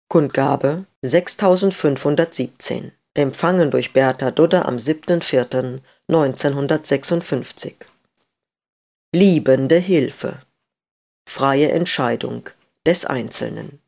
Kundgabe 6517. Empfangen durch Bertha Dudder am 7.4.1956. Liebende Hilfe. Freie Entscheidung des Einzelnen.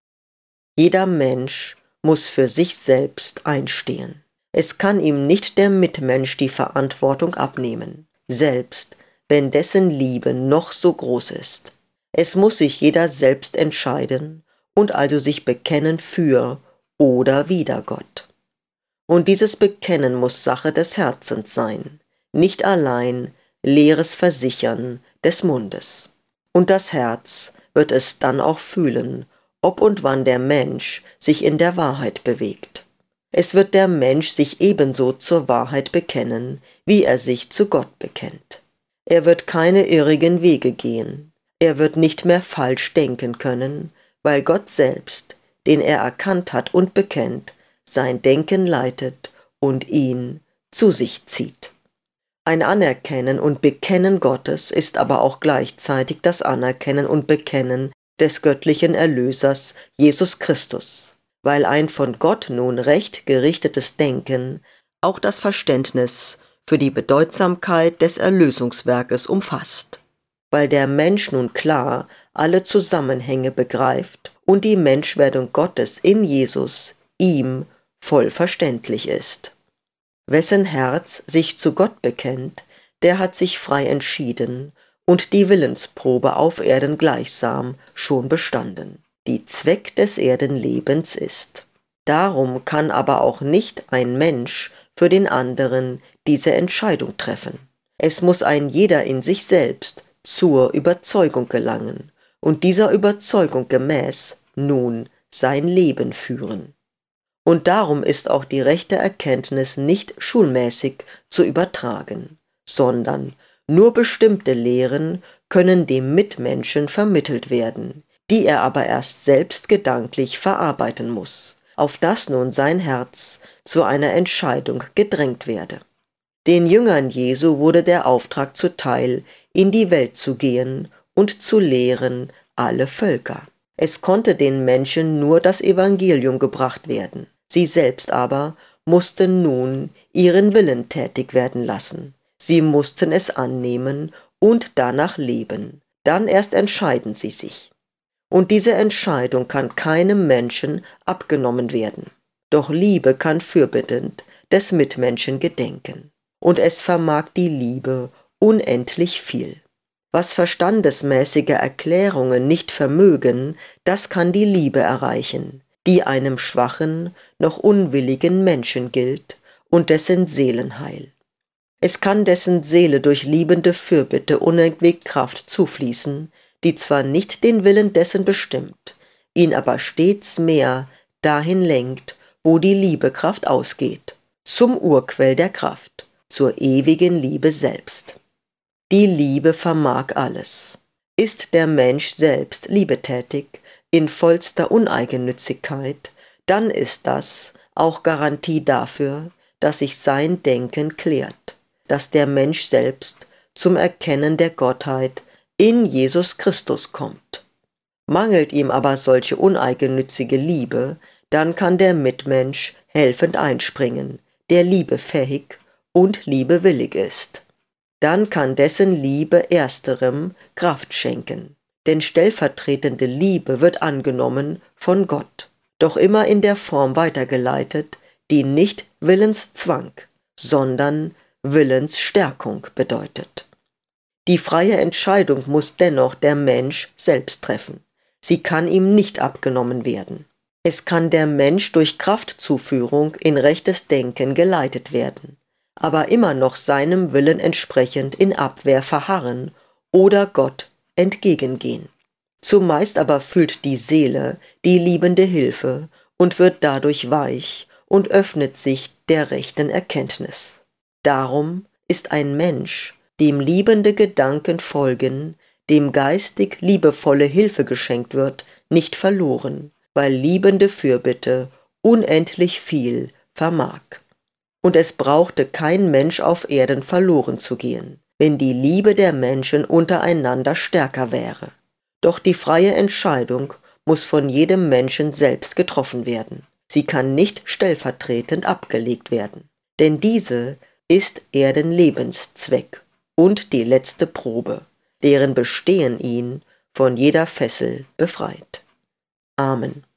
Jeder Mensch muss für sich selbst einstehen. Es kann ihm nicht der Mitmensch die Verantwortung abnehmen, selbst wenn dessen Liebe noch so groß ist. Es muss sich jeder selbst entscheiden und also sich bekennen für oder wider Gott. Und dieses Bekennen muss Sache des Herzens sein, nicht allein leeres Versichern des Mundes. Und das Herz wird es dann auch fühlen, ob und wann der Mensch sich in der Wahrheit bewegt. Es wird der Mensch sich ebenso zur Wahrheit bekennen, wie er sich zu Gott bekennt. Er wird keine irrigen Wege gehen. Er wird nicht mehr falsch denken können, weil Gott selbst, den er erkannt hat und bekennt, sein Denken leitet und ihn zu sich zieht. Ein Anerkennen und Bekennen Gottes ist aber auch gleichzeitig das Anerkennen und Bekennen des göttlichen Erlösers Jesus Christus, weil ein von Gott nun recht gerichtetes Denken auch das Verständnis für die Bedeutsamkeit des Erlösungswerkes umfasst, weil der Mensch nun klar alle Zusammenhänge begreift und die Menschwerdung Gottes in Jesus ihm voll verständlich ist. Wessen Herz sich zu Gott bekennt, der hat sich frei entschieden und die Willensprobe auf Erden gleichsam schon bestanden, die Zweck des Erdenlebens ist. Darum kann aber auch nicht ein Mensch für den anderen diese Entscheidung treffen. Es muss ein jeder in sich selbst zur Überzeugung gelangen und dieser Überzeugung gemäß nun sein Leben führen. Und darum ist auch die rechte Erkenntnis nicht schulmäßig zu übertragen, sondern nur bestimmte Lehren können dem Mitmenschen vermittelt werden, die er aber erst selbst gedanklich verarbeiten muss, auf dass nun sein Herz zu einer Entscheidung gedrängt werde. Den Jüngern Jesu wurde der Auftrag zuteil, in die Welt zu gehen und zu lehren alle Völker. Es konnte den Menschen nur das Evangelium gebracht werden. Sie selbst aber mussten nun ihren Willen tätig werden lassen. Sie mussten es annehmen und danach leben. Dann erst entscheiden sie sich. Und diese Entscheidung kann keinem Menschen abgenommen werden. Doch Liebe kann fürbittend des Mitmenschen gedenken. Und es vermag die Liebe unendlich viel. Was verstandesmäßige Erklärungen nicht vermögen, das kann die Liebe erreichen, die einem schwachen, noch unwilligen Menschen gilt und dessen Seelenheil. Es kann dessen Seele durch liebende Fürbitte unentwegt Kraft zufließen, die zwar nicht den Willen dessen bestimmt, ihn aber stets mehr dahin lenkt, wo die Liebekraft ausgeht, zum Urquell der Kraft, zur ewigen Liebe selbst. Die Liebe vermag alles. Ist der Mensch selbst liebetätig, in vollster Uneigennützigkeit, dann ist das auch Garantie dafür, dass sich sein Denken klärt, dass der Mensch selbst zum Erkennen der Gottheit in Jesus Christus kommt. Mangelt ihm aber solche uneigennützige Liebe, dann kann der Mitmensch helfend einspringen, der liebefähig und liebewillig ist. Dann kann dessen Liebe ersterem Kraft schenken, denn stellvertretende Liebe wird angenommen von Gott, doch immer in der Form weitergeleitet, die nicht Willenszwang, sondern Willensstärkung bedeutet. Die freie Entscheidung muss dennoch der Mensch selbst treffen. Sie kann ihm nicht abgenommen werden. Es kann der Mensch durch Kraftzuführung in rechtes Denken geleitet werden, aber immer noch seinem Willen entsprechend in Abwehr verharren oder Gott entgegengehen. Zumeist aber fühlt die Seele die liebende Hilfe und wird dadurch weich und öffnet sich der rechten Erkenntnis. Darum ist ein Mensch, dem liebende Gedanken folgen, dem geistig liebevolle Hilfe geschenkt wird, nicht verloren, weil liebende Fürbitte unendlich viel vermag. Und es brauchte kein Mensch auf Erden verloren zu gehen, wenn die Liebe der Menschen untereinander stärker wäre. Doch die freie Entscheidung muss von jedem Menschen selbst getroffen werden. Sie kann nicht stellvertretend abgelegt werden, denn diese ist Erdenlebenszweck und die letzte Probe, deren Bestehen ihn von jeder Fessel befreit. Amen.